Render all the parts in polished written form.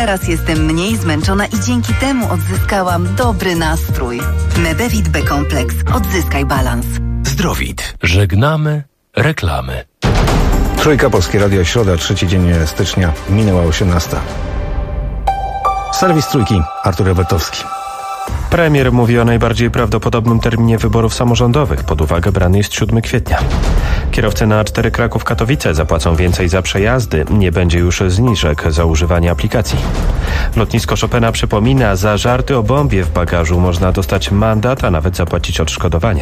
Teraz jestem mniej zmęczona i dzięki temu odzyskałam dobry nastrój. Medevit B-kompleks. Odzyskaj balans. Zdrowit. Żegnamy reklamy. Trójka, Polskie Radio, środa, 3 dzień stycznia, minęła 18. Serwis Trójki, Artur Robertowski. Premier mówi o najbardziej prawdopodobnym terminie wyborów samorządowych. Pod uwagę brany jest 7 kwietnia. Kierowcy na A4 Kraków-Katowice zapłacą więcej za przejazdy. Nie będzie już zniżek za używanie aplikacji. Lotnisko Chopina przypomina, za żarty o bombie w bagażu można dostać mandat, a nawet zapłacić odszkodowanie.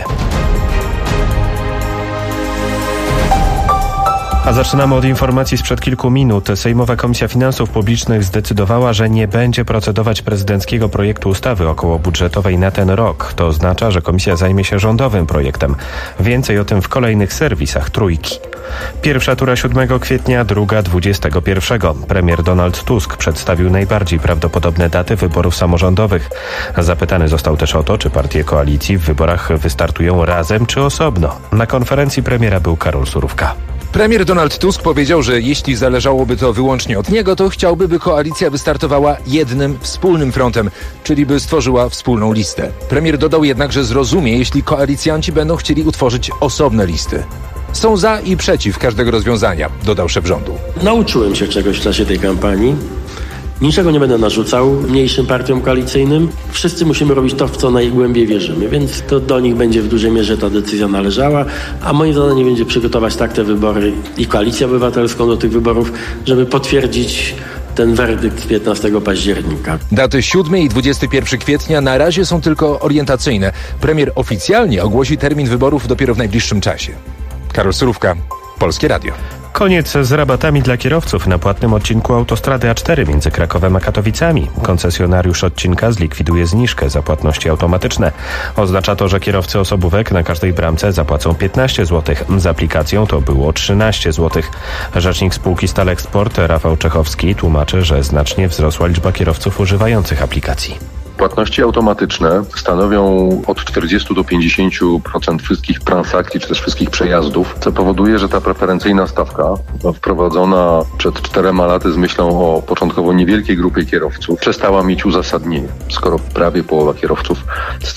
A zaczynamy od informacji sprzed kilku minut. Sejmowa Komisja Finansów Publicznych zdecydowała, że nie będzie procedować prezydenckiego projektu ustawy okołobudżetowej na ten rok. To oznacza, że komisja zajmie się rządowym projektem. Więcej o tym w kolejnych serwisach Trójki. Pierwsza tura 7 kwietnia, druga 21. Premier Donald Tusk przedstawił najbardziej prawdopodobne daty wyborów samorządowych. Zapytany został też o to, czy partie koalicji w wyborach wystartują razem czy osobno. Na konferencji premiera był Karol Surówka. Premier Donald Tusk powiedział, że jeśli zależałoby to wyłącznie od niego, to chciałby, by koalicja wystartowała jednym wspólnym frontem, czyli by stworzyła wspólną listę. Premier dodał jednak, że zrozumie, jeśli koalicjanci będą chcieli utworzyć osobne listy. Są za i przeciw każdego rozwiązania, dodał szef rządu. Nauczyłem się czegoś w czasie tej kampanii. Niczego nie będę narzucał mniejszym partiom koalicyjnym. Wszyscy musimy robić to, w co najgłębiej wierzymy, więc to do nich będzie w dużej mierze ta decyzja należała, a moim zadaniem będzie przygotować tak te wybory i Koalicję Obywatelską do tych wyborów, żeby potwierdzić ten werdykt 15 października. Daty 7 i 21 kwietnia na razie są tylko orientacyjne. Premier oficjalnie ogłosi termin wyborów dopiero w najbliższym czasie. Karol Surówka, Polskie Radio. Koniec z rabatami dla kierowców na płatnym odcinku autostrady A4 między Krakowem a Katowicami. Koncesjonariusz odcinka zlikwiduje zniżkę za płatności automatyczne. Oznacza to, że kierowcy osobówek na każdej bramce zapłacą 15 zł. Z aplikacją to było 13 zł. Rzecznik spółki Stalexport Rafał Czechowski tłumaczy, że znacznie wzrosła liczba kierowców używających aplikacji. Płatności automatyczne stanowią od 40 do 50% wszystkich transakcji, czy też wszystkich przejazdów, co powoduje, że ta preferencyjna stawka wprowadzona przed 4 laty z myślą o początkowo niewielkiej grupie kierowców przestała mieć uzasadnienie, skoro prawie połowa kierowców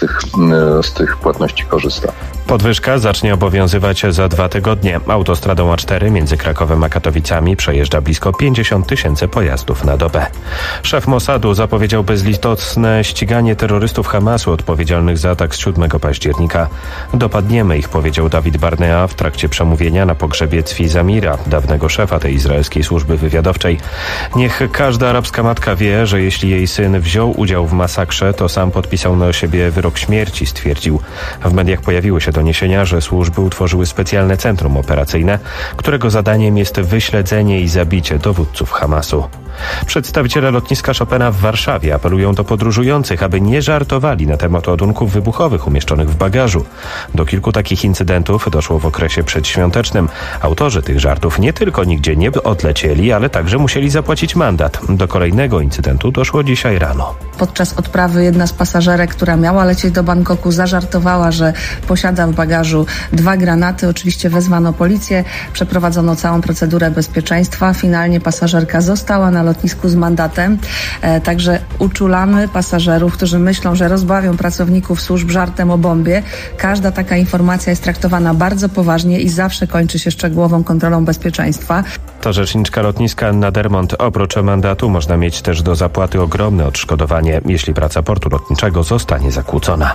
z tych płatności korzysta. Podwyżka zacznie obowiązywać za 2 tygodnie. Autostradą A4 między Krakowem a Katowicami przejeżdża blisko 50 000 pojazdów na dobę. Szef Mossadu zapowiedział bezlitosne ściganie terrorystów Hamasu odpowiedzialnych za atak z 7 października. Dopadniemy ich, powiedział Dawid Barnea w trakcie przemówienia na pogrzebie Tzvi Zamira, dawnego szefa tej izraelskiej służby wywiadowczej. Niech każda arabska matka wie, że jeśli jej syn wziął udział w masakrze, to sam podpisał na siebie wyrok śmierci, stwierdził. W mediach pojawiły się doniesienia, że służby utworzyły specjalne centrum operacyjne, którego zadaniem jest wyśledzenie i zabicie dowódców Hamasu. Przedstawiciele lotniska Chopina w Warszawie apelują do podróżujących, aby nie żartowali na temat ładunków wybuchowych umieszczonych w bagażu. Do kilku takich incydentów doszło w okresie przedświątecznym. Autorzy tych żartów nie tylko nigdzie nie odlecieli, ale także musieli zapłacić mandat. Do kolejnego incydentu doszło dzisiaj rano. Podczas odprawy jedna z pasażerek, która miała lecieć do Bangkoku, zażartowała, że posiada w bagażu 2 granaty. Oczywiście wezwano policję, przeprowadzono całą procedurę bezpieczeństwa. Finalnie pasażerka została na lotnisku z mandatem. Także uczulamy pasażerów, którzy myślą, że rozbawią pracowników służb żartem o bombie. Każda taka informacja jest traktowana bardzo poważnie i zawsze kończy się szczegółową kontrolą bezpieczeństwa. To rzeczniczka lotniska Anna Dermont. Oprócz mandatu można mieć też do zapłaty ogromne odszkodowanie, jeśli praca portu lotniczego zostanie zakłócona.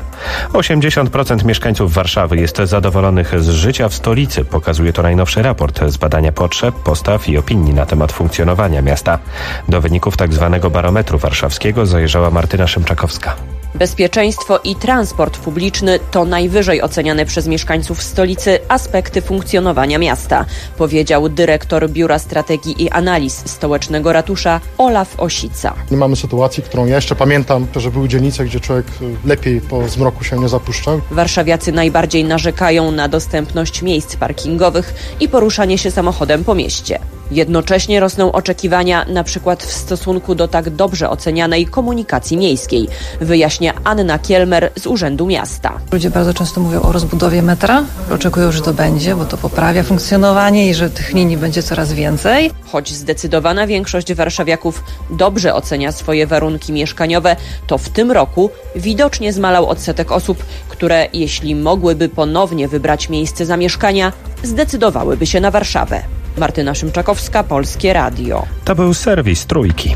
80% mieszkańców Warszawy jest zadowolonych z życia w stolicy. Pokazuje to najnowszy raport z badania potrzeb, postaw i opinii na temat funkcjonowania miasta. Do wyników tzw. barometru warszawskiego zajrzała Martyna Szymczakowska. Bezpieczeństwo i transport publiczny to najwyżej oceniane przez mieszkańców stolicy aspekty funkcjonowania miasta, powiedział dyrektor Biura Strategii i Analiz Stołecznego Ratusza Olaf Osica. Nie mamy sytuacji, którą ja jeszcze pamiętam, że były dzielnice, gdzie człowiek lepiej po zmroku się nie zapuszczał. Warszawiacy najbardziej narzekają na dostępność miejsc parkingowych i poruszanie się samochodem po mieście. Jednocześnie rosną oczekiwania na przykład w stosunku do tak dobrze ocenianej komunikacji miejskiej, wyjaśnia Anna Kielmer z Urzędu Miasta. Ludzie bardzo często mówią o rozbudowie metra, oczekują, że to będzie, bo to poprawia funkcjonowanie i że tych linii będzie coraz więcej. Choć zdecydowana większość warszawiaków dobrze ocenia swoje warunki mieszkaniowe, to w tym roku widocznie zmalał odsetek osób, które jeśli mogłyby ponownie wybrać miejsce zamieszkania, zdecydowałyby się na Warszawę. Martyna Szymczakowska, Polskie Radio. To był serwis Trójki.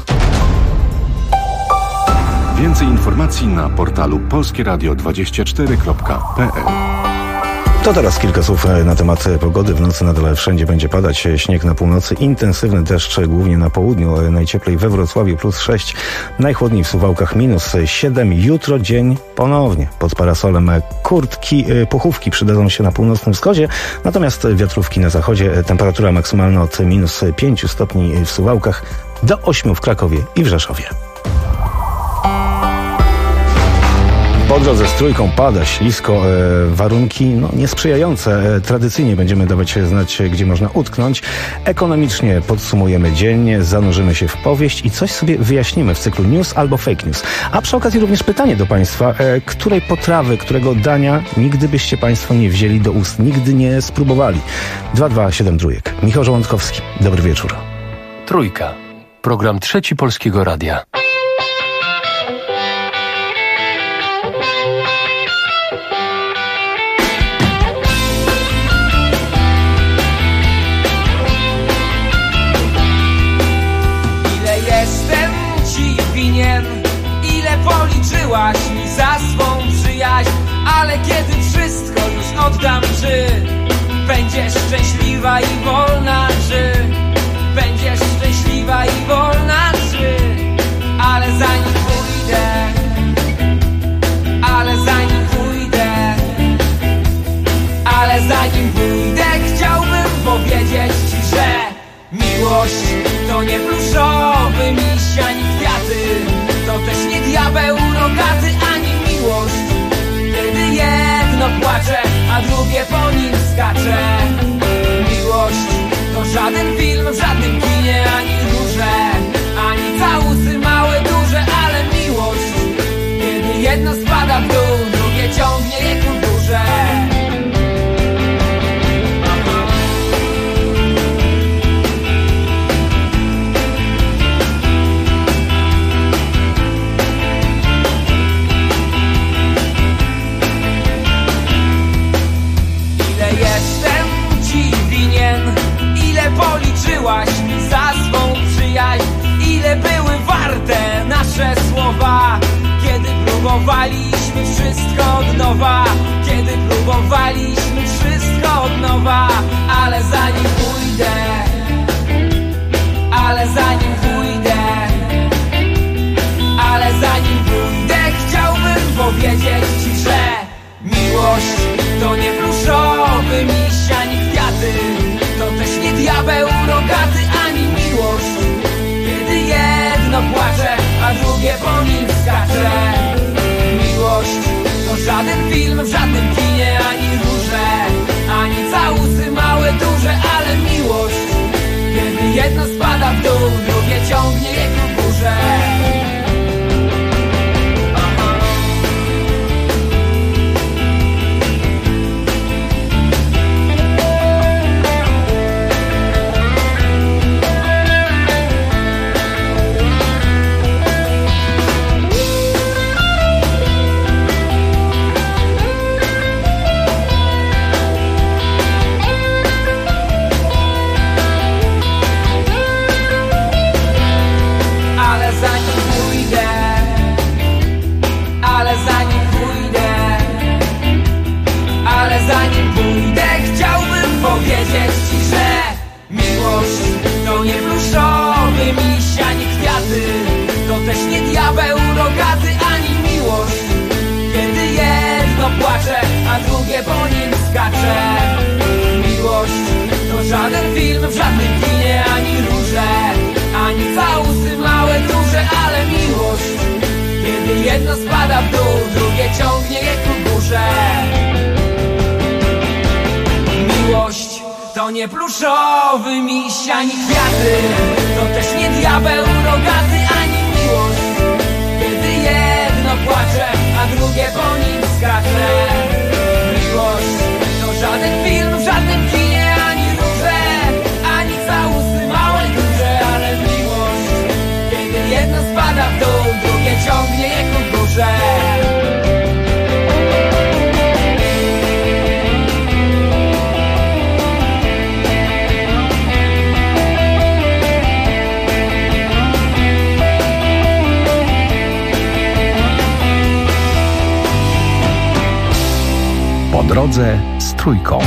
Więcej informacji na portalu polskieradio24.pl. To teraz kilka słów na temat pogody. W nocy nadal wszędzie będzie padać śnieg na północy. Intensywny deszcz głównie na południu. Najcieplej we Wrocławiu +6. Najchłodniej w Suwałkach -7. Jutro dzień ponownie pod parasolem. Kurtki, puchówki przydadzą się na północnym wschodzie. Natomiast wiatrówki na zachodzie. Temperatura maksymalna od -5 stopni w Suwałkach do 8 w Krakowie i w Rzeszowie. Po drodze z Trójką pada ślisko, warunki niesprzyjające. Tradycyjnie będziemy dawać znać, gdzie można utknąć. Ekonomicznie podsumujemy dzień, zanurzymy się w powieść i coś sobie wyjaśnimy w cyklu news albo fake news. A przy okazji również pytanie do Państwa, której potrawy, którego dania nigdy byście Państwo nie wzięli do ust, nigdy nie spróbowali. 2273. Michał Żołądkowski. Dobry wieczór. Trójka. Program Trzeci Polskiego Radia. Ile policzyłaś mi za swą przyjaźń, ale kiedy wszystko już oddam, czy będziesz szczęśliwa i wolna, czy będziesz szczęśliwa i wolna, czy ale zanim pójdę, chciałbym powiedzieć ci, że miłość to nie pluszowy miś ani kwiaty, to też nie diabeł rogaty ani miłość, kiedy jedno płacze, a drugie po nim skacze. Miłość to żaden film w żadnym kinie, ani róże, ani całusy małe, duże, ale miłość, kiedy jedno spada w dół, drugie ciągnie je ku górze. Policzyłaś mi za swą przyjaźń, ile były warte nasze słowa, kiedy próbowaliśmy wszystko od nowa, ale zanim pójdę, chciałbym powiedzieć ci, że miłość to nie pluszowy miś ani kwiaty, to też nie diabeł rogaty ani miłość, kiedy jedno płacze, a drugie po nim skacze. Miłość to żaden film w żadnym kinie, ani róże, ani całusy To nie pluszowy miś, ani kwiaty. To też nie diabeł rogaty, ani miłość, kiedy jedno płacze, a drugie po nim skacze. Miłość to żaden film w żadnym kinie, ani róże, ani całusy małe, duże. Ale miłość, kiedy jedno spada w dół, drugie ciągnie je ku górze. Po drodze z Trójką.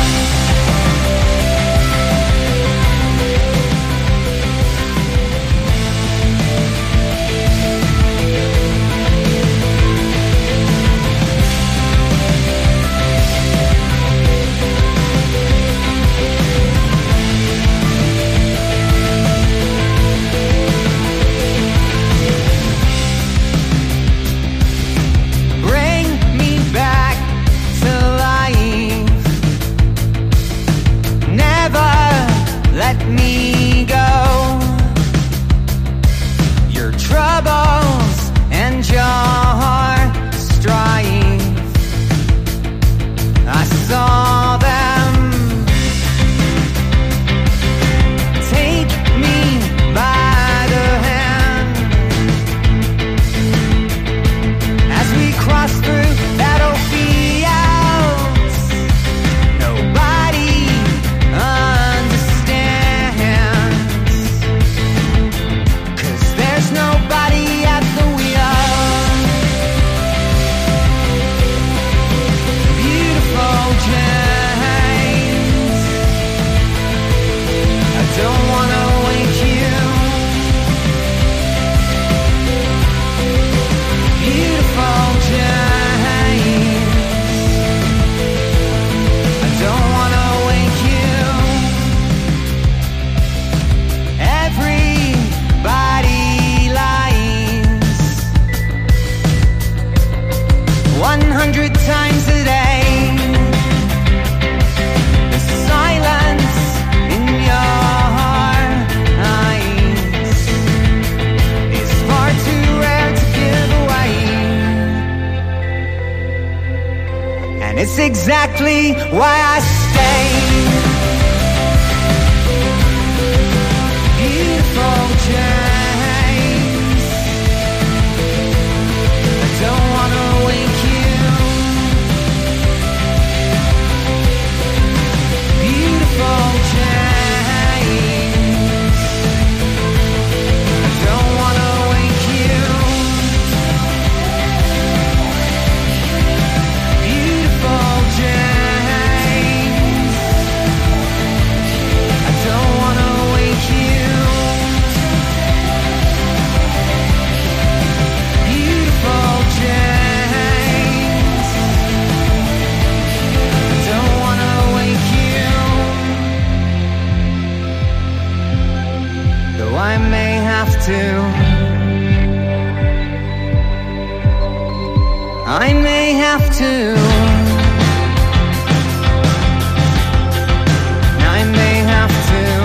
It's exactly why I stay. Beautiful James, I don't wanna wake you. Beautiful James, I don't wanna wake you. Beautiful James, I don't wanna wake you. Beautiful James, I don't wanna wake you. Though I may have to, I may have to. I may have to.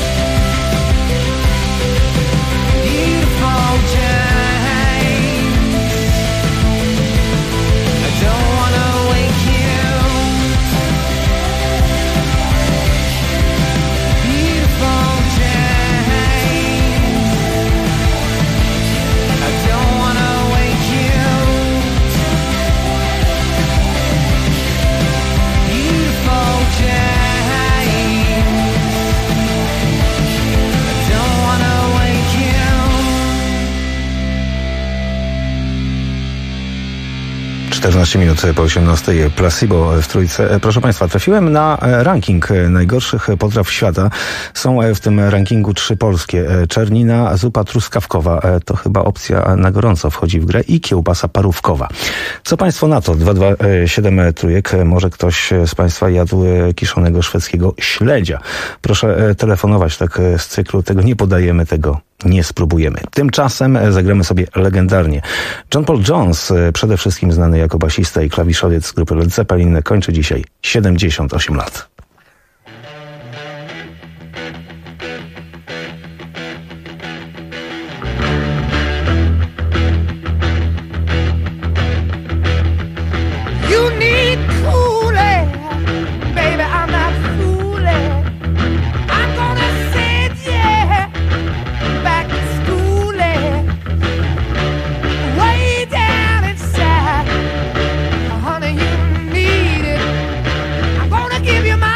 Beautiful James, 14 minut po 18. Placebo w Trójce. Proszę Państwa, trafiłem na ranking najgorszych potraw świata. Są w tym rankingu 3 polskie. Czernina, zupa truskawkowa, to chyba opcja na gorąco wchodzi w grę, i kiełbasa parówkowa. Co Państwo na to? 227 trójek. Może ktoś z Państwa jadł kiszonego szwedzkiego śledzia. Proszę telefonować tak z cyklu. Tego nie podajemy, tego nie spróbujemy. Tymczasem zagramy sobie legendarnie. John Paul Jones, przede wszystkim znany jako basista i klawiszowiec grupy Led Zeppelin, kończy dzisiaj 78 lat. You need cool air, baby, I'm not fooling. I'm gonna send you back to school, way down inside. Honey, you need it. I'm gonna give you my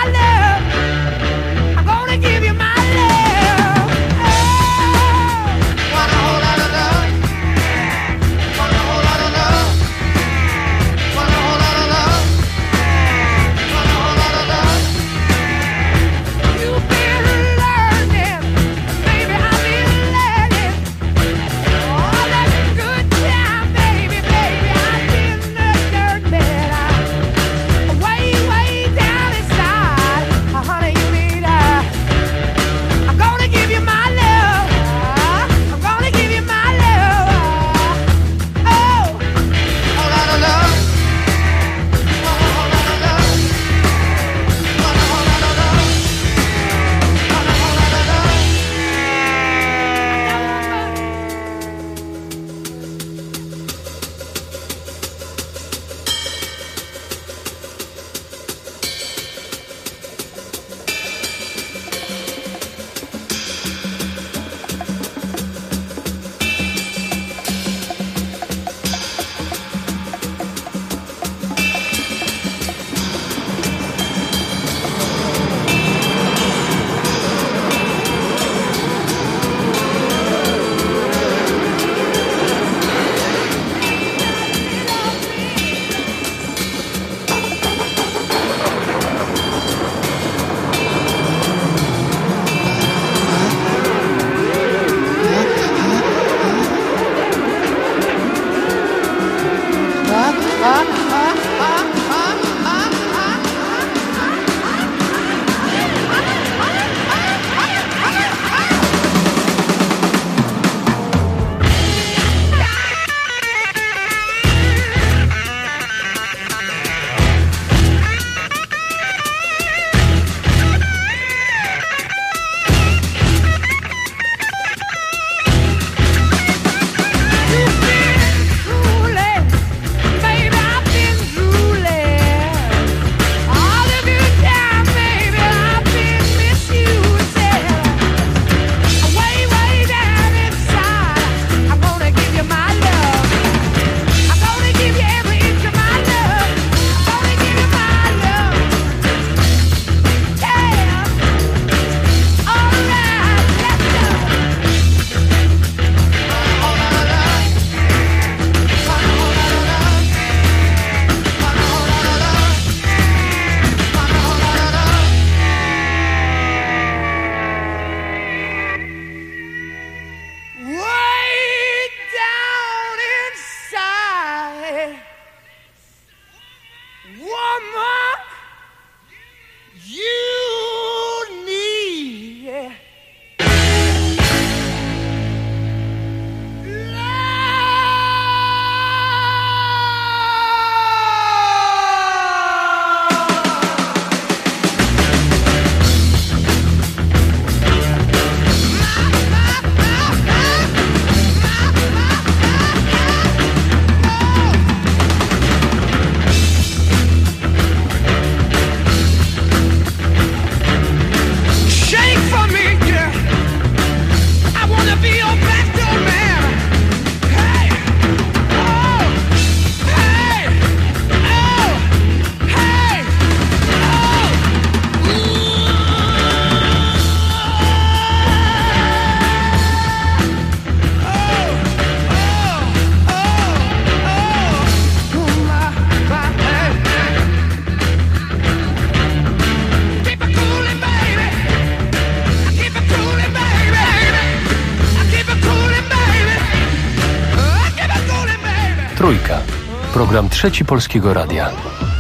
Trójka. Program Trzeci Polskiego Radia.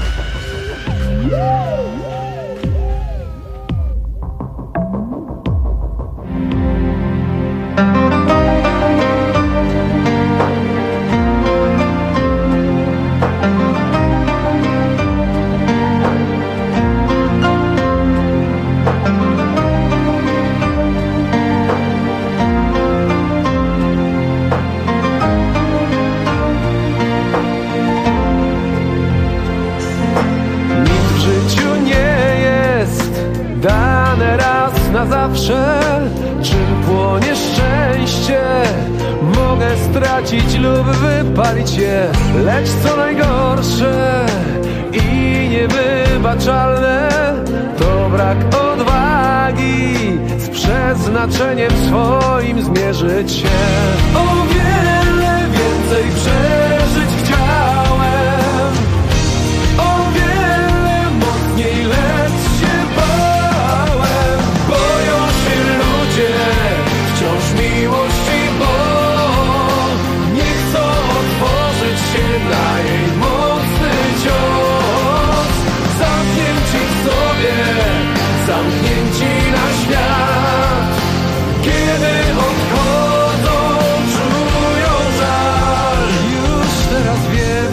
Czym płonie szczęście? Mogę stracić lub wypalić je, lecz co najgorsze i niewybaczalne to brak odwagi z przeznaczeniem swoim zmierzyć się. O wiele więcej przeżyć chciałem, o wiele mocniej, lecz się bałem. Boją się ludzie wciąż miłości, bo nie chcą otworzyć się na jej mocny cios. Zamknięci w sobie, zamknięci na świat. Kiedy odchodzą, czują żal. Już teraz wiem,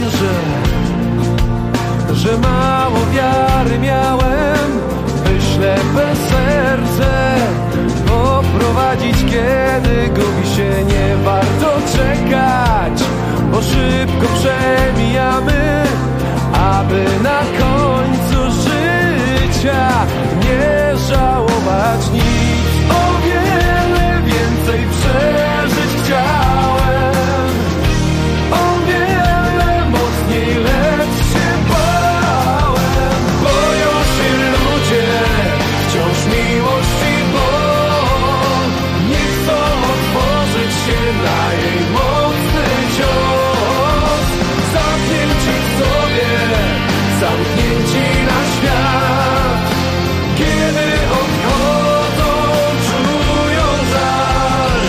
że mało wiary miałem, by ślepe serce poprowadzić, kiedy gubi się. Nie warto czekać, bo szybko przemijamy, aby na końcu życia nie żałować nic. O wiele więcej przeżyć chciałem, o wiele mocniej, lecz się bałem. Boją się ludzie wciąż miłości, bo nie chcą otworzyć się na jej mocny cios. Zamknięci w sobie, zamknięci na świat. Kiedy odchodzą, czują żal.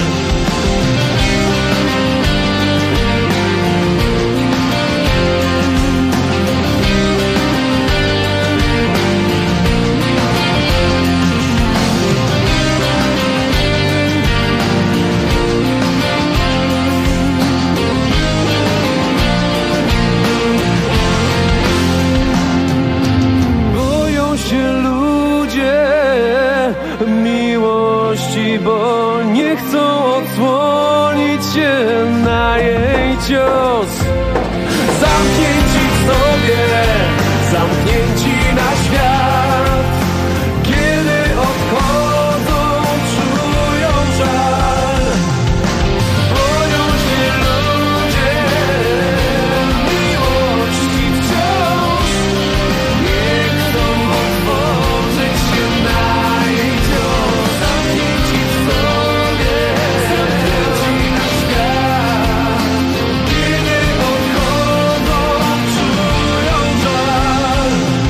Boją się ludzie miłości, bo nie chcą odsłonić się na jej cios. Zamknięci w sobie, zamknięci na świat. Kiedy odchodzą, czują żal. Boją się ludzie miłości wciąż. Nie chcą otworzyć się na jej cios. Zamknięci w sobie, zamknięci na świat. Kiedy odchodzą, czują żal.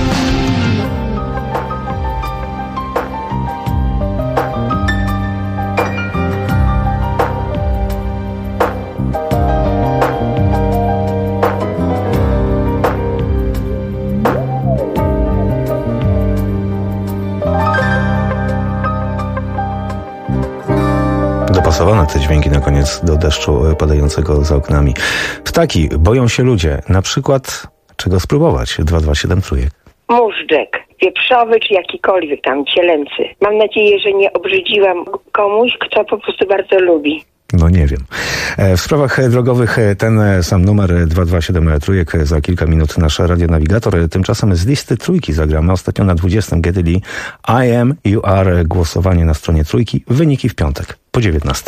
Dopasowane te dźwięki na koniec do deszczu padającego za oknami. Ptaki boją się ludzie. Na przykład czego spróbować? 227 Trójek. Móżdżek, wieprzowy czy jakikolwiek tam cielęcy. Mam nadzieję, że nie obrzydziłam komuś, kto po prostu bardzo lubi. No nie wiem. W sprawach drogowych ten sam numer 227 Trójek za kilka minut nasz radionawigator. Tymczasem z listy Trójki zagramy ostatnio na 20 Geddy Lee I Am, You Are. Głosowanie na stronie Trójki. Wyniki w piątek po 19.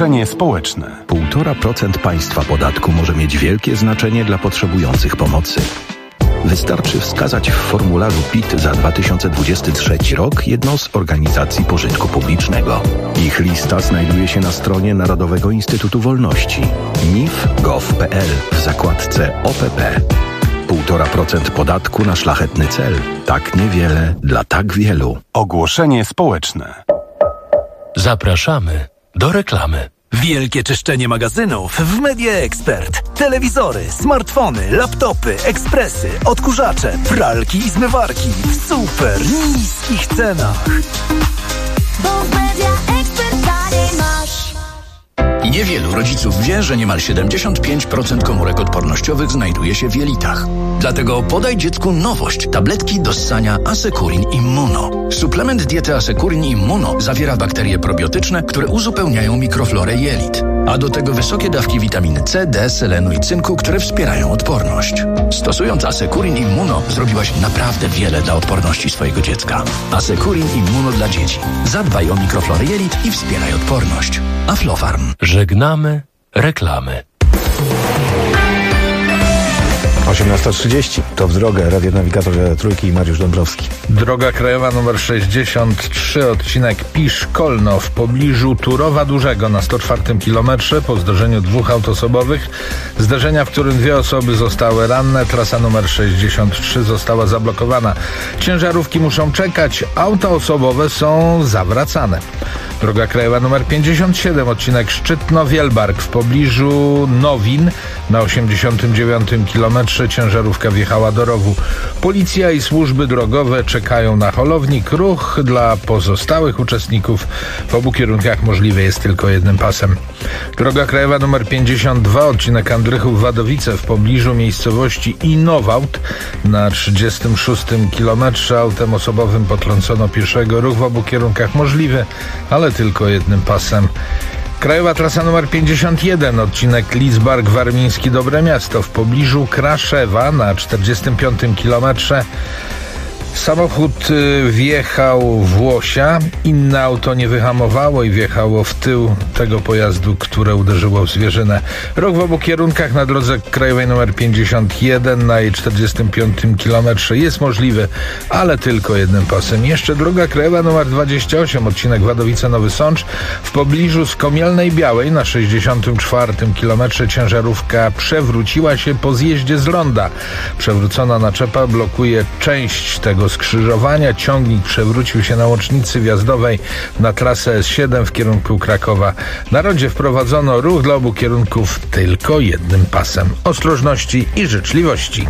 Ogłoszenie społeczne. 1,5% państwa podatku może mieć wielkie znaczenie dla potrzebujących pomocy. Wystarczy wskazać w formularzu PIT za 2023 rok jedną z organizacji pożytku publicznego. Ich lista znajduje się na stronie Narodowego Instytutu Wolności nif.gov.pl w zakładce OPP. 1,5% podatku na szlachetny cel. Tak niewiele dla tak wielu. Ogłoszenie społeczne. Zapraszamy do reklamy. Wielkie czyszczenie magazynów w Media Expert. Telewizory, smartfony, laptopy, ekspresy, odkurzacze, pralki i zmywarki w super niskich cenach. Bo w Media Expert taniej masz. Niewielu rodziców wie, że niemal 75% komórek odpornościowych znajduje się w jelitach. Dlatego podaj dziecku nowość. Tabletki do ssania Asekurin Immuno. Suplement diety Asekurin Immuno zawiera bakterie probiotyczne, które uzupełniają mikroflorę jelit. A do tego wysokie dawki witaminy C, D, selenu i cynku, które wspierają odporność. Stosując Asekurin Immuno zrobiłaś naprawdę wiele dla odporności swojego dziecka. Asekurin Immuno dla dzieci. Zadbaj o mikroflorę jelit i wspieraj odporność. Aflofarm. Żegnamy reklamy. 18:30 to w drogę. Radionawigator Trójki i Mariusz Dąbrowski. Droga krajowa nr 63, odcinek Pisz-Kolno w pobliżu Turowa Dużego na 104 kilometrze po zdarzeniu dwóch autosobowych. Zdarzenia, w którym 2 osoby zostały ranne. Trasa nr 63 została zablokowana. Ciężarówki muszą czekać, auta osobowe są zawracane. Droga krajowa nr 57, odcinek Szczytno-Wielbark w pobliżu Nowin na 89 kilometrze. Ciężarówka wjechała do rowu. Policja i służby drogowe czekają na holownik. Ruch dla pozostałych uczestników w obu kierunkach możliwy jest tylko jednym pasem. Droga krajowa nr 52, odcinek Andrychów-Wadowice w pobliżu miejscowości Inowałt na 36 kilometrze. Autem osobowym potrącono pieszego. Ruch w obu kierunkach możliwy, ale tylko jednym pasem. Krajowa trasa nr 51, odcinek Lidzbark-Warmiński Dobre Miasto w pobliżu Kraszewa na 45 kilometrze. Samochód wjechał w łosia, inne auto nie wyhamowało i wjechało w tył tego pojazdu, które uderzyło w zwierzynę. Ruch w obu kierunkach na drodze krajowej nr 51 na jej 45 kilometrze jest możliwy, ale tylko jednym pasem. Jeszcze droga krajowa nr 28, odcinek Wadowice-Nowy Sącz w pobliżu Skomielnej Białej na 64 kilometrze. Ciężarówka przewróciła się po zjeździe z ronda. Przewrócona naczepa blokuje część tego skrzyżowania. Ciągnik przewrócił się na łącznicy wjazdowej na trasę S7 w kierunku Krakowa. Na rondzie wprowadzono ruch dla obu kierunków tylko jednym pasem. Ostrożności i życzliwości.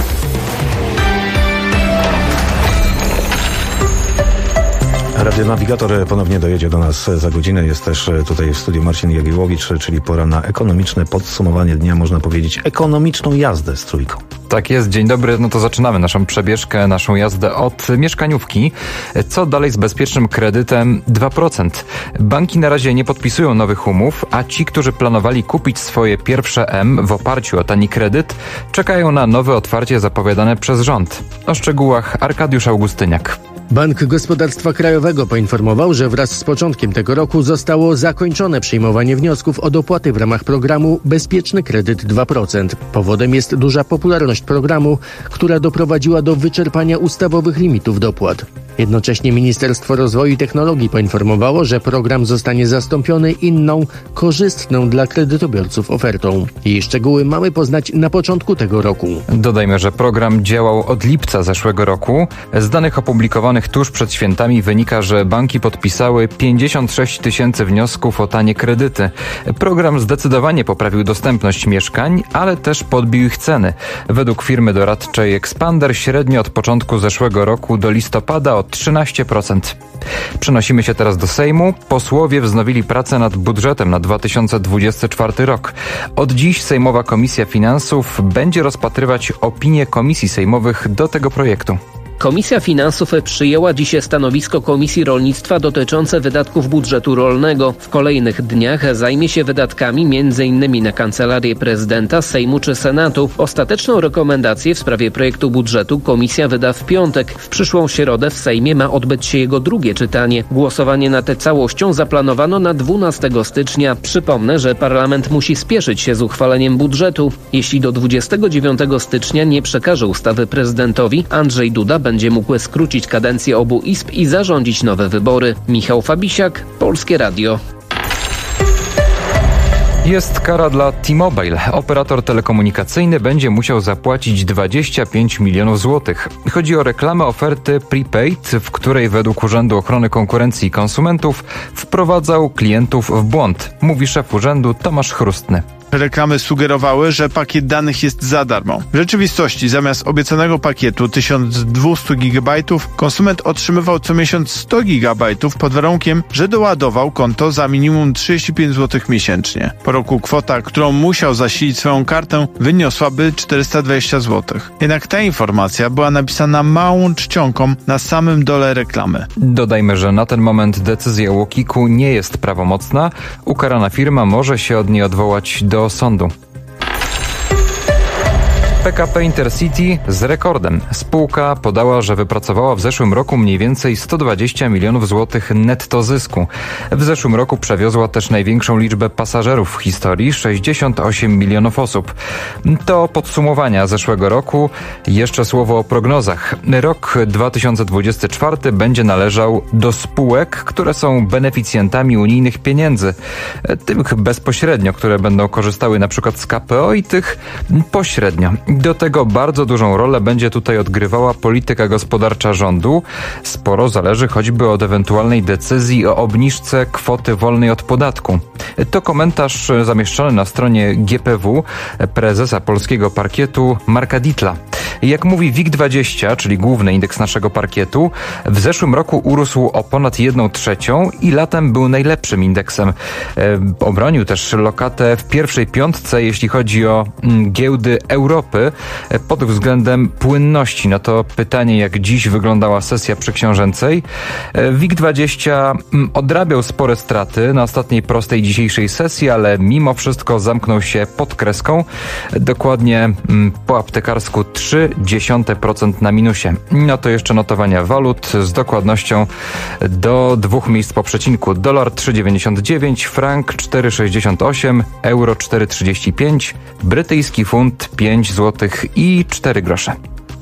Radionawigator ponownie dojedzie do nas za godzinę. Jest też tutaj w studiu Marcin Jagiełowicz, czyli pora na ekonomiczne podsumowanie dnia, można powiedzieć ekonomiczną jazdę z Trójką. Tak jest, dzień dobry. No to zaczynamy naszą przebieżkę, naszą jazdę od mieszkaniówki. Co dalej z bezpiecznym kredytem 2%? Banki na razie nie podpisują nowych umów, a ci, którzy planowali kupić swoje pierwsze M w oparciu o tani kredyt, czekają na nowe otwarcie zapowiadane przez rząd. O szczegółach Arkadiusz Augustyniak. Bank Gospodarstwa Krajowego poinformował, że wraz z początkiem tego roku zostało zakończone przyjmowanie wniosków o dopłaty w ramach programu Bezpieczny Kredyt 2%. Powodem jest duża popularność programu, która doprowadziła do wyczerpania ustawowych limitów dopłat. Jednocześnie Ministerstwo Rozwoju i Technologii poinformowało, że program zostanie zastąpiony inną, korzystną dla kredytobiorców ofertą. Jej szczegóły mamy poznać na początku tego roku. Dodajmy, że program działał od lipca zeszłego roku. Z danych opublikowanych tuż przed świętami wynika, że banki podpisały 56 tysięcy wniosków o tanie kredyty. Program zdecydowanie poprawił dostępność mieszkań, ale też podbił ich ceny. Według firmy doradczej Expander średnio od początku zeszłego roku do listopada o 13%. Przenosimy się teraz do Sejmu. Posłowie wznowili pracę nad budżetem na 2024 rok. Od dziś Sejmowa Komisja Finansów będzie rozpatrywać opinie komisji sejmowych do tego projektu. Komisja Finansów przyjęła dziś stanowisko Komisji Rolnictwa dotyczące wydatków budżetu rolnego. W kolejnych dniach zajmie się wydatkami m.in. na Kancelarię Prezydenta, Sejmu czy Senatu. Ostateczną rekomendację w sprawie projektu budżetu komisja wyda w piątek. W przyszłą środę w Sejmie ma odbyć się jego drugie czytanie. Głosowanie nad całością zaplanowano na 12 stycznia. Przypomnę, że parlament musi spieszyć się z uchwaleniem budżetu. Jeśli do 29 stycznia nie przekaże ustawy prezydentowi, Andrzej Duda będzie mógł skrócić kadencję obu izb i zarządzić nowe wybory. Michał Fabisiak, Polskie Radio. Jest kara dla T-Mobile. Operator telekomunikacyjny będzie musiał zapłacić 25 milionów złotych. Chodzi o reklamę oferty prepaid, w której według Urzędu Ochrony Konkurencji i Konsumentów wprowadzał klientów w błąd, mówi szef urzędu Tomasz Chrustny. Reklamy sugerowały, że pakiet danych jest za darmo. W rzeczywistości zamiast obiecanego pakietu 1200 GB konsument otrzymywał co miesiąc 100 GB pod warunkiem, że doładował konto za minimum 35 zł miesięcznie. Po roku kwota, którą musiał zasilić swoją kartę, wyniosłaby 420 zł. Jednak ta informacja była napisana małą czcionką na samym dole reklamy. Dodajmy, że na ten moment decyzja UOKiK-u nie jest prawomocna. Ukarana firma może się od niej odwołać do sądu. PKP Intercity z rekordem. Spółka podała, że wypracowała w zeszłym roku mniej więcej 120 milionów złotych netto zysku. W zeszłym roku przewiozła też największą liczbę pasażerów w historii, 68 milionów osób. To podsumowania zeszłego roku. Jeszcze słowo o prognozach. Rok 2024 będzie należał do spółek, które są beneficjentami unijnych pieniędzy. Tych bezpośrednio, które będą korzystały na przykład z KPO i tych pośrednio. Do tego bardzo dużą rolę będzie tutaj odgrywała polityka gospodarcza rządu. Sporo zależy choćby od ewentualnej decyzji o obniżce kwoty wolnej od podatku. To komentarz zamieszczony na stronie GPW prezesa polskiego parkietu Marka Dietla. Jak mówi WIG20, czyli główny indeks naszego parkietu, w zeszłym roku urósł o ponad 1/3 i latem był najlepszym indeksem. Obronił też lokatę w pierwszej piątce, jeśli chodzi o giełdy Europy pod względem płynności. No to pytanie, jak dziś wyglądała sesja przyksiążęcej. WIG20 odrabiał spore straty na ostatniej prostej dzisiejszej sesji, ale mimo wszystko zamknął się pod kreską. Dokładnie po aptekarsku 0,3% na minusie. No to jeszcze notowania walut z dokładnością do 2 miejsc po przecinku. Dolar 3,99, frank 4,68, euro 4,35, brytyjski funt 5 zł i 4 grosze.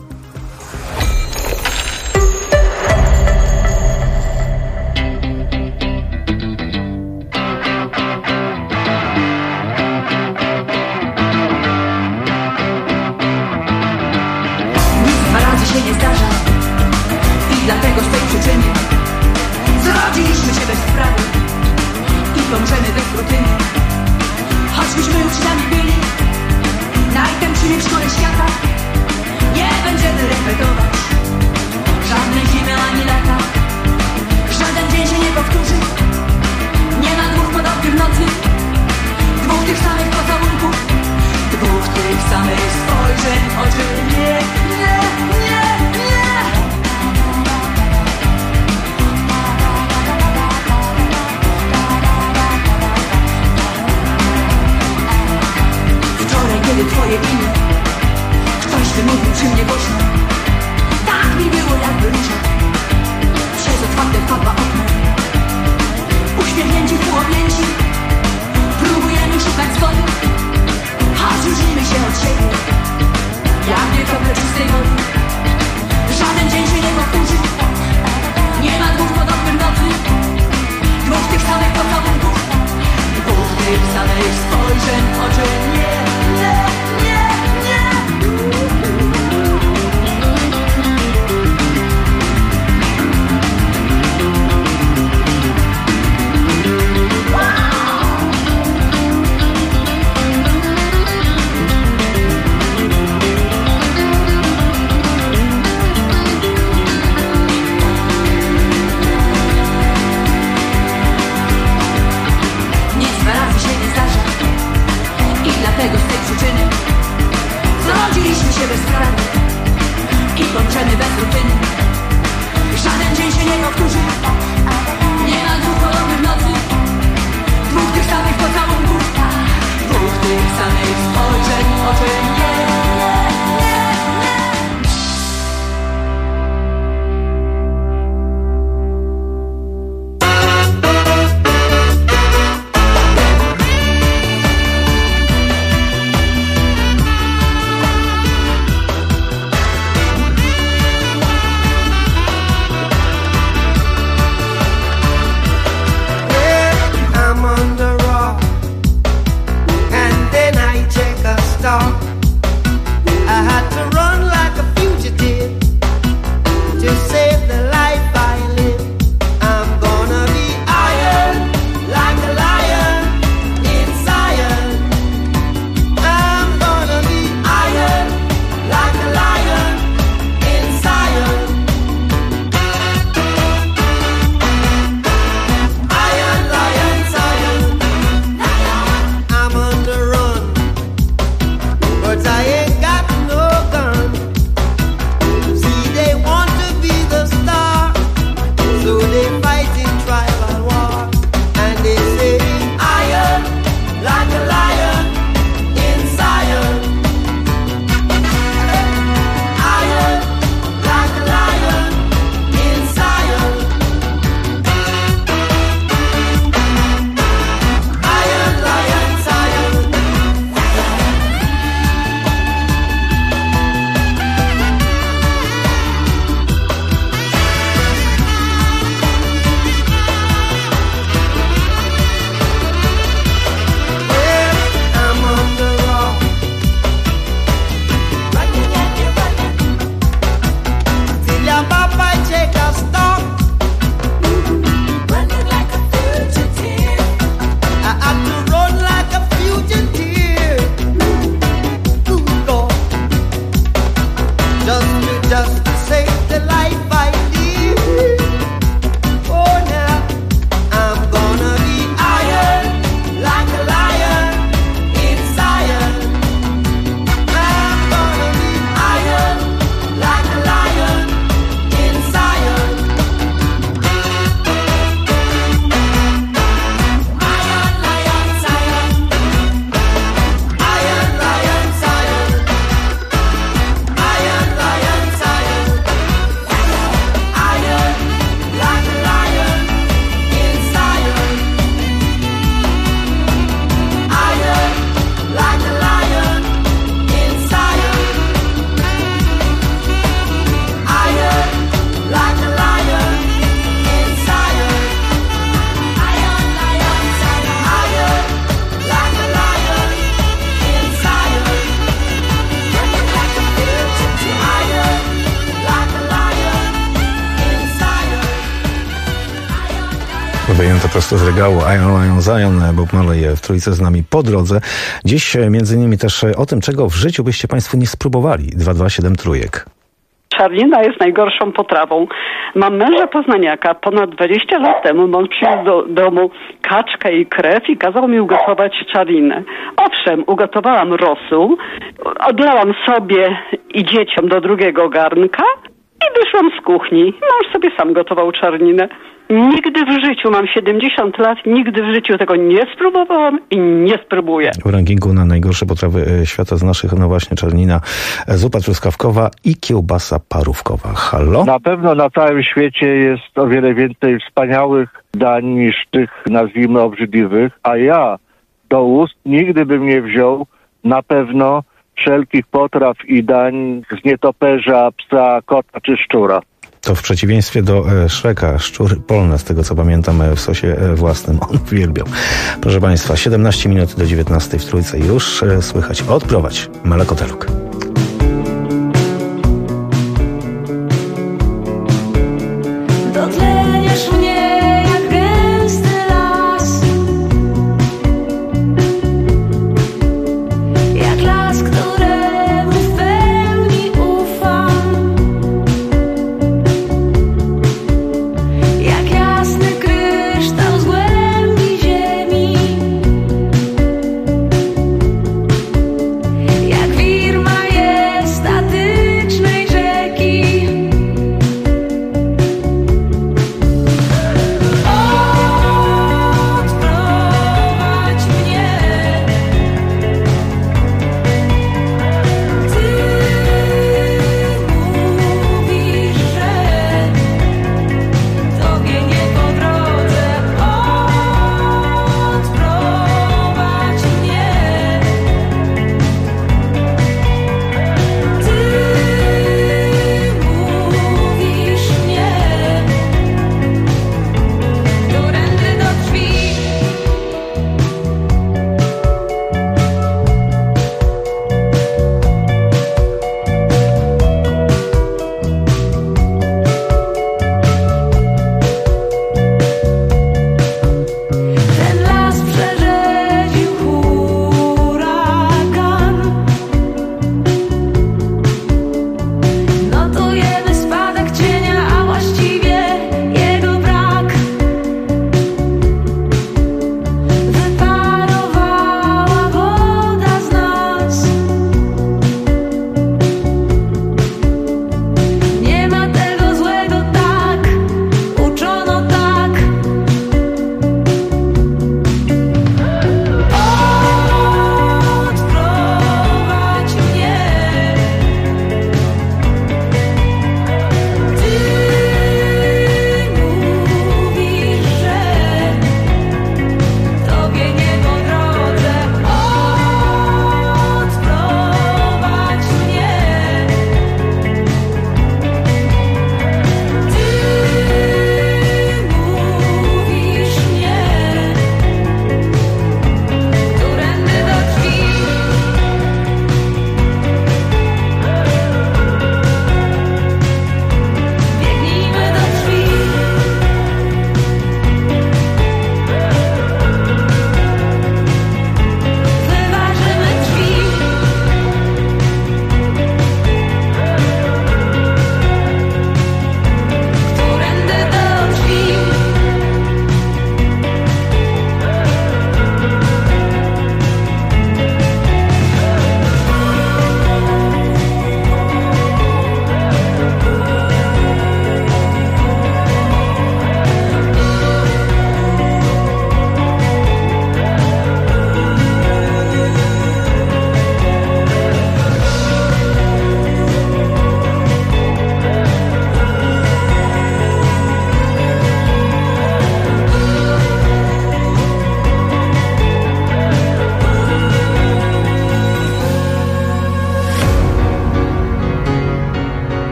Nie zdarza i dlatego z tej przyczyny zrodziliśmy się bez sprawy i pomrzemy bez rutyny. Choćbyśmy uczniami byli najtępszymi w szkole świata, nie będziemy repetować żadnej zimy ani lata. Żaden dzień się nie powtórzy, nie ma dwóch podobnych nocy, dwóch tych samych pocałunków, dwóch tych samych spojrzeń w oczy. Nie, nie, nie. Kiedy twoje imię ktoś wymówił przy mnie głośno, tak mi było jakby róża przez otwarte wpadła okno. Uśmiechnięci półobjęci próbujemy szukać zgody, a zróżnimy się od siebie jak dwie krople czystej wody. Żaden dzień się nie powtórzy, nie ma dwóch podobnych nocy, dwóch tych samych pocałunków, dwóch tych samych spojrzeń w oczy. Nie, nie, nie, nie. just to save the life I live. Oh, now I'm gonna be iron like a lion in Zion. I'm gonna be iron like a lion in Zion. Iron, lion, Zion. Iron, lion, Zion. Iron, lion, Zion. Iron like a lion in Zion. Iron like a lion in Zion. Iron like a lion in Zion. Iron, lion, Zion. Iron like a lion in Zion. Iron like a lion in Zion. Wyjęte prosto z regału Iron Lion Zion, Bob Marley w trójce z nami po drodze. Dziś między innymi też o tym, czego w życiu byście Państwo nie spróbowali. 227 3. Czarnina jest najgorszą potrawą. Mam męża poznaniaka. Ponad 20 lat temu mąż przyniósł do domu kaczkę i krew i kazał mi ugotować czarninę. Owszem, ugotowałam rosół, odlałam sobie i dzieciom do drugiego garnka i wyszłam z kuchni. Mąż sobie sam gotował czarninę. Nigdy w życiu, mam 70 lat, nigdy w życiu tego nie spróbowałam i nie spróbuję. W rankingu na najgorsze potrawy świata z naszych, no właśnie, czarnina, zupa truskawkowa i kiełbasa parówkowa. Halo? Na pewno na całym świecie jest o wiele więcej wspaniałych dań niż tych, nazwijmy, obrzydliwych, a ja do ust nigdy bym nie wziął na pewno wszelkich potraw i dań z nietoperza, psa, kota czy szczura. To w przeciwieństwie do Shreka, szczury polne, z tego co pamiętam, w sosie własnym. On uwielbiał. Proszę Państwa, 17 minut do 19 w trójce już słychać. Odprowadź Melekoteluk. Dotleniesz mnie jak gęsty las, jak las, któremu w pełni ufam, jak jasny kryształ z głębi ziemi, jak wir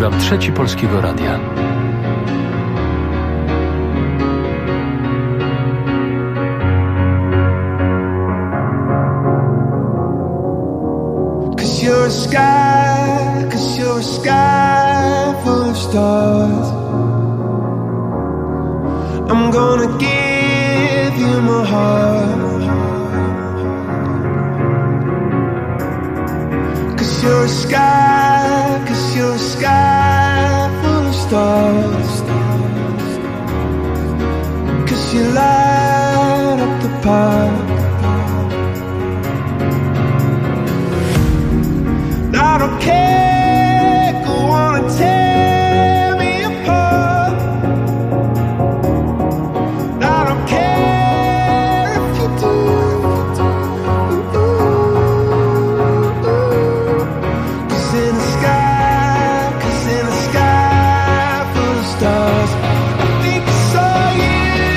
Program Trzeci Polskiego Radia. You're a sky full of stars. I'm gonna give you my heart. 'Cause you're a sky full of stars. 'Cause you light up the park. I don't care, go on and tear me apart. I don't care if you do. 'Cause in a sky full of stars, I think I saw you.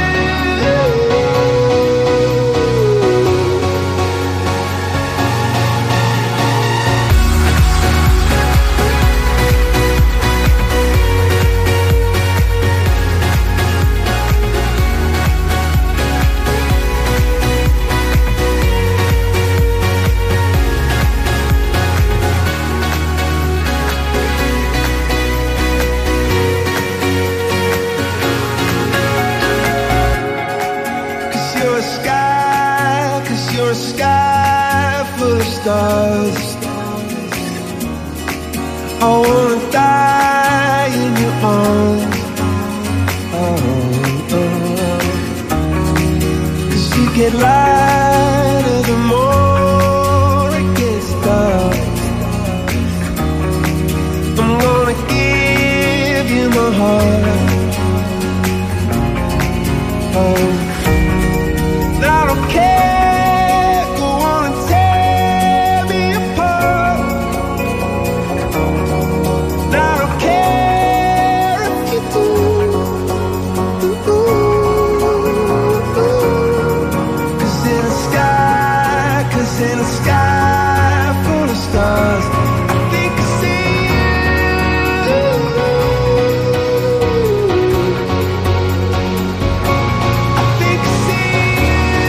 You're a sky full of stars. I wanna die in your arms. Oh, oh. 'Cause you get lighter the more it gets dark. I'm gonna give you my heart. Oh, I don't care. In a sky full of stars, I think I see you. I think I see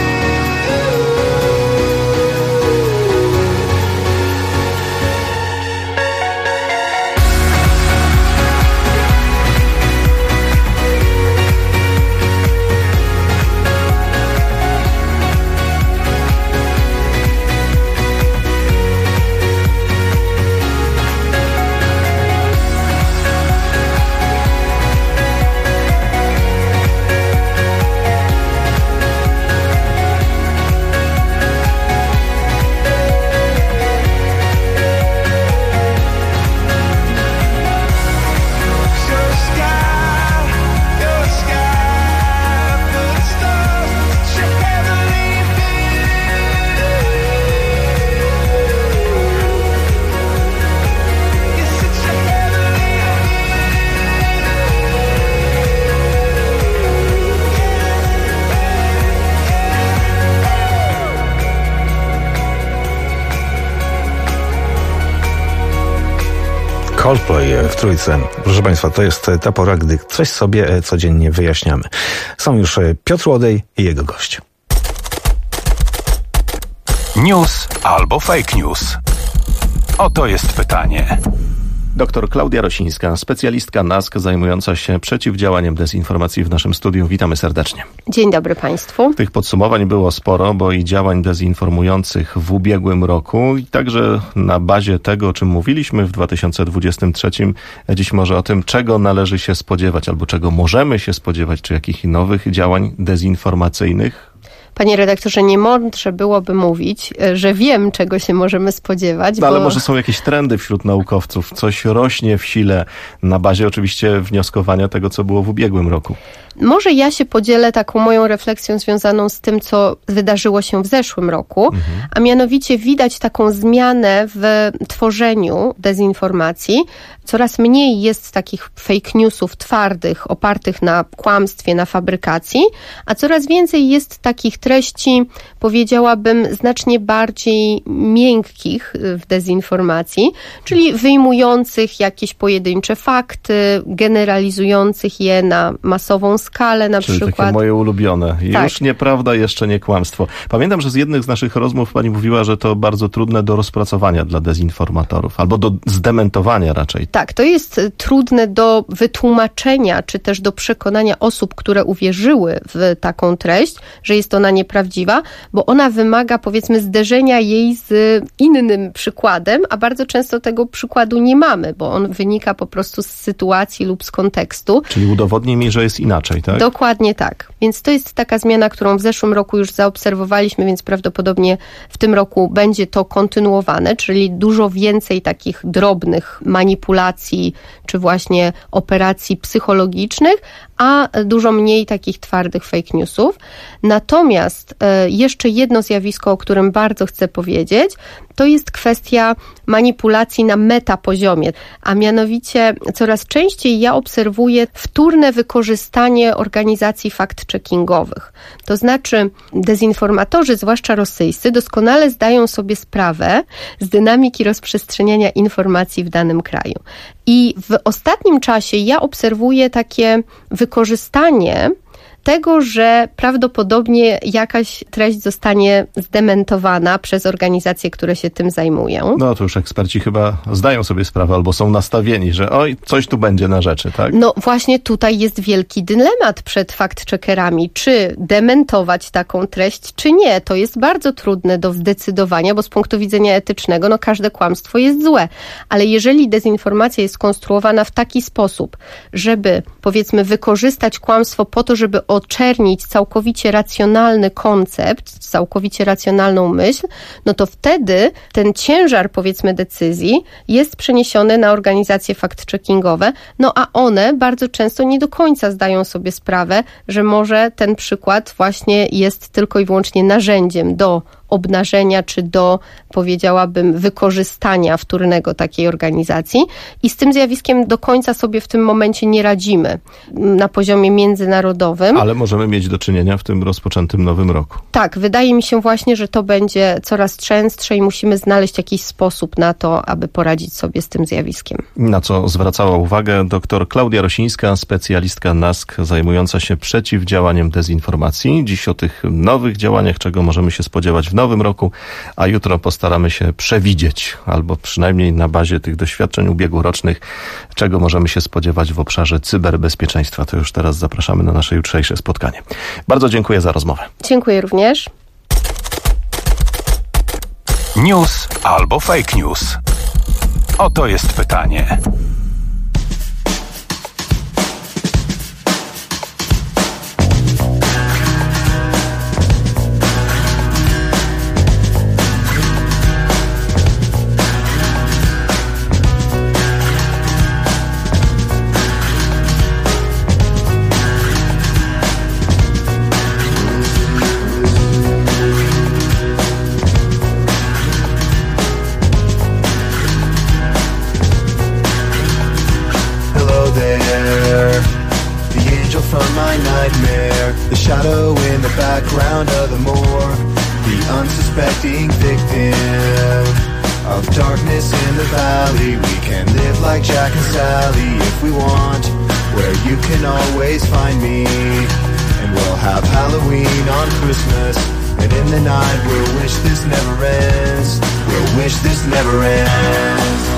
Coldplay w trójce. Proszę Państwa, to jest ta pora, gdy coś sobie codziennie wyjaśniamy. Są już Piotr Łodej i jego gość. News albo fake news? Oto jest pytanie. Doktor Klaudia Rosińska, specjalistka NASK zajmująca się przeciwdziałaniem dezinformacji w naszym studiu. Witamy serdecznie. Dzień dobry Państwu. Tych podsumowań było sporo, bo i działań dezinformujących w ubiegłym roku i także na bazie tego, o czym mówiliśmy w 2023, dziś może o tym, czego należy się spodziewać albo czego możemy się spodziewać, czy jakich nowych działań dezinformacyjnych. Panie redaktorze, nie mądrze byłoby mówić, że wiem, czego się możemy spodziewać. No, ale może są jakieś trendy wśród naukowców, coś rośnie w sile na bazie oczywiście wnioskowania tego, co było w ubiegłym roku. Może ja się podzielę taką moją refleksją związaną z tym, co wydarzyło się w zeszłym roku, a mianowicie widać taką zmianę w tworzeniu dezinformacji. Coraz mniej jest takich fake newsów twardych, opartych na kłamstwie, na fabrykacji, a coraz więcej jest takich treści, powiedziałabym, znacznie bardziej miękkich w dezinformacji, czyli wyjmujących jakieś pojedyncze fakty, generalizujących je na masową skalę na Czyli przykład. takie moje ulubione. Tak. Już nieprawda, jeszcze nie kłamstwo. Pamiętam, że z jednych z naszych rozmów pani mówiła, że to bardzo trudne do rozpracowania dla dezinformatorów, albo do zdementowania raczej. Tak, to jest trudne do wytłumaczenia, czy też do przekonania osób, które uwierzyły w taką treść, że jest ona nieprawdziwa, bo ona wymaga, powiedzmy, zderzenia jej z innym przykładem, a bardzo często tego przykładu nie mamy, bo on wynika po prostu z sytuacji lub z kontekstu. Czyli udowodnij mi, że jest inaczej, tak? Dokładnie tak. Więc to jest taka zmiana, którą w zeszłym roku już zaobserwowaliśmy, więc prawdopodobnie w tym roku będzie to kontynuowane, czyli dużo więcej takich drobnych manipulacji, czy właśnie operacji psychologicznych, a dużo mniej takich twardych fake newsów. Natomiast jeszcze jedno zjawisko, o którym bardzo chcę powiedzieć, to jest kwestia manipulacji na metapoziomie, a mianowicie coraz częściej ja obserwuję wtórne wykorzystanie organizacji fact-checkingowych. To znaczy dezinformatorzy, zwłaszcza rosyjscy, doskonale zdają sobie sprawę z dynamiki rozprzestrzeniania informacji w danym kraju. I w ostatnim czasie ja obserwuję takie wykorzystanie tego, że prawdopodobnie jakaś treść zostanie zdementowana przez organizacje, które się tym zajmują. No to już eksperci chyba zdają sobie sprawę albo są nastawieni, że oj, coś tu będzie na rzeczy, tak? No właśnie tutaj jest wielki dylemat przed fact-checkerami, czy dementować taką treść, czy nie. To jest bardzo trudne do zdecydowania, bo z punktu widzenia etycznego, no każde kłamstwo jest złe. Ale jeżeli dezinformacja jest konstruowana w taki sposób, żeby, powiedzmy, wykorzystać kłamstwo po to, żeby oczernić całkowicie racjonalny koncept, całkowicie racjonalną myśl, no to wtedy ten ciężar, powiedzmy, decyzji jest przeniesiony na organizacje fact-checkingowe, no a one bardzo często nie do końca zdają sobie sprawę, że może ten przykład właśnie jest tylko i wyłącznie narzędziem do obnażenia, czy do, powiedziałabym, wykorzystania wtórnego takiej organizacji. I z tym zjawiskiem do końca sobie w tym momencie nie radzimy na poziomie międzynarodowym. Ale możemy mieć do czynienia w tym rozpoczętym nowym roku. Tak, wydaje mi się właśnie, że to będzie coraz częstsze i musimy znaleźć jakiś sposób na to, aby poradzić sobie z tym zjawiskiem. Na co zwracała uwagę dr Klaudia Rosińska, specjalistka NASK zajmująca się przeciwdziałaniem dezinformacji. Dziś o tych nowych działaniach, czego możemy się spodziewać w nowym roku, a jutro postaramy się przewidzieć, albo przynajmniej na bazie tych doświadczeń ubiegłorocznych, czego możemy się spodziewać w obszarze cyberbezpieczeństwa. To już teraz zapraszamy na nasze jutrzejsze spotkanie. Bardzo dziękuję za rozmowę. Dziękuję również. News albo fake news? Oto jest pytanie. Shadow in the background of the morgue, the unsuspecting victim of darkness in the valley. We can live like Jack and Sally if we want, where you can always find me. And we'll have Halloween on Christmas, and in the night we'll wish this never ends. We'll wish this never ends.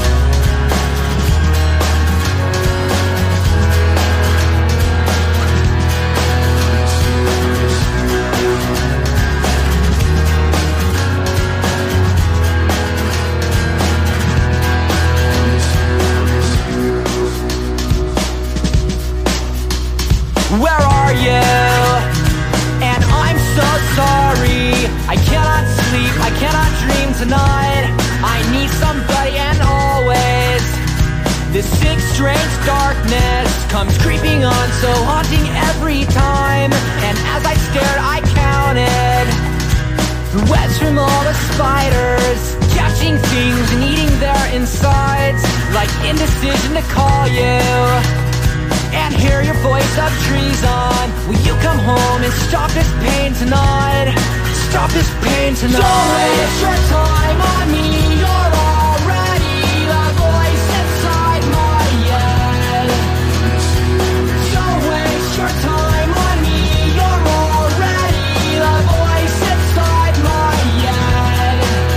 Where are you? And I'm so sorry. I cannot sleep, I cannot dream tonight. I need somebody and always. This sick, strange darkness comes creeping on, so haunting every time. And as I stared, I counted the webs from all the spiders, catching things and eating their insides, like indecision to call you. And can't hear your voice of treason. Will you come home and stop this pain tonight? Stop this pain tonight. Don't waste your time on me. You're already the voice inside my head. Don't waste your time on me. You're already the voice inside my head.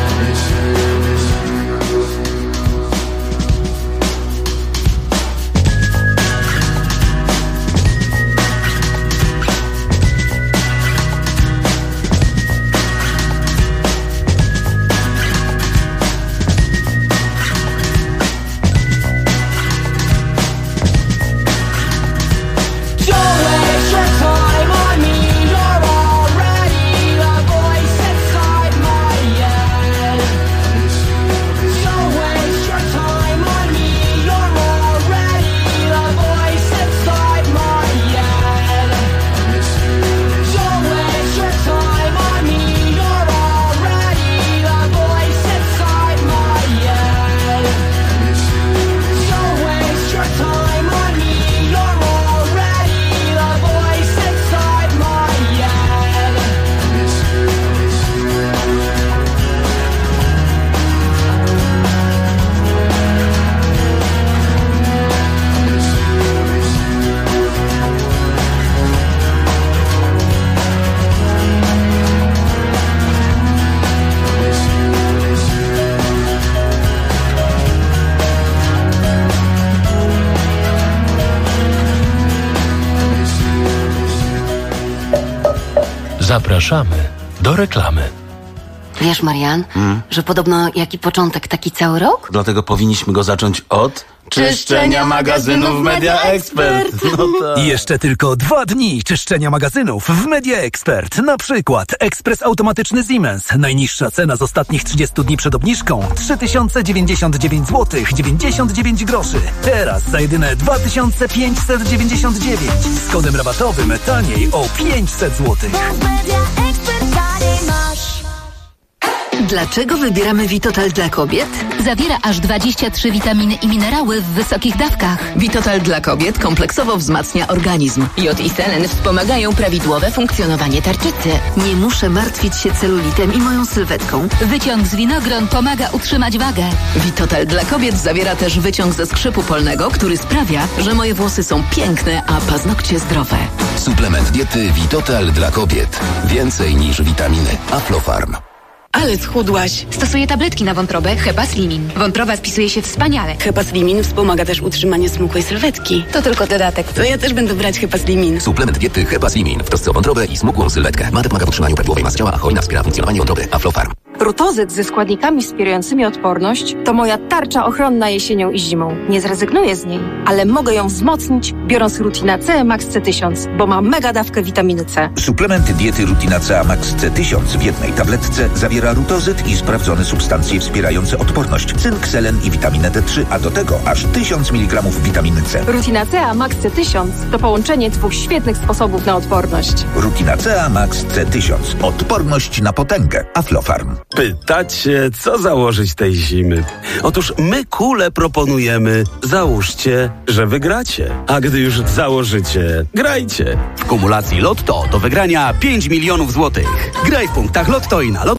Zapraszamy do reklamy. Wiesz, Marian, że podobno jaki początek, taki cały rok? Dlatego powinniśmy go zacząć od czyszczenia magazynów Media Expert. No tak. I jeszcze tylko 2 dni czyszczenia magazynów w Media Expert. Na przykład ekspres automatyczny Siemens. Najniższa cena z ostatnich 30 dni przed obniżką 3099 zł 99 groszy. Teraz za jedyne 2599. Z kodem rabatowym taniej o 500 zł. Dlaczego wybieramy Vitotal dla kobiet? Zawiera aż 23 witaminy i minerały w wysokich dawkach. Vitotal dla kobiet kompleksowo wzmacnia organizm. Jod i selen wspomagają prawidłowe funkcjonowanie tarczycy. Nie muszę martwić się celulitem i moją sylwetką. Wyciąg z winogron pomaga utrzymać wagę. Vitotal dla kobiet zawiera też wyciąg ze skrzypu polnego, który sprawia, że moje włosy są piękne, a paznokcie zdrowe. Suplement diety Vitotal dla kobiet. Więcej niż witaminy. Aflofarm. Ale schudłaś. Stosuję tabletki na wątrobę Hepaslimin. Wątroba spisuje się wspaniale. Hepaslimin wspomaga też utrzymanie smukłej sylwetki. To tylko dodatek. To ja też będę brać Hepaslimin. Suplement diety Hepaslimin w trosce o wątrobę i smukłą sylwetkę. Ma pomaga w utrzymaniu prawidłowej masy ciała, a hojna wspiera funkcjonowanie wątroby. Aflofarm. Rutozyt ze składnikami wspierającymi odporność to moja tarcza ochronna jesienią i zimą. Nie zrezygnuję z niej, ale mogę ją wzmocnić, biorąc Rutina C Max C1000, bo ma mega dawkę witaminy C. Suplement diety Rutina C Max C1000 w jednej tabletce zawiera rutozyt i sprawdzone substancje wspierające odporność, cynk, selen i witaminę D3, a do tego aż 1000 mg witaminy C. Rutina C Max C1000 to połączenie 2 świetnych sposobów na odporność. Rutina C Max C1000. Odporność na potęgę. Aflofarm. Pytacie, co założyć tej zimy? Otóż my kule proponujemy. Załóżcie, że wygracie. A gdy już założycie, grajcie. W kumulacji Lotto do wygrania 5 milionów złotych. Graj w punktach Lotto i na Lotto.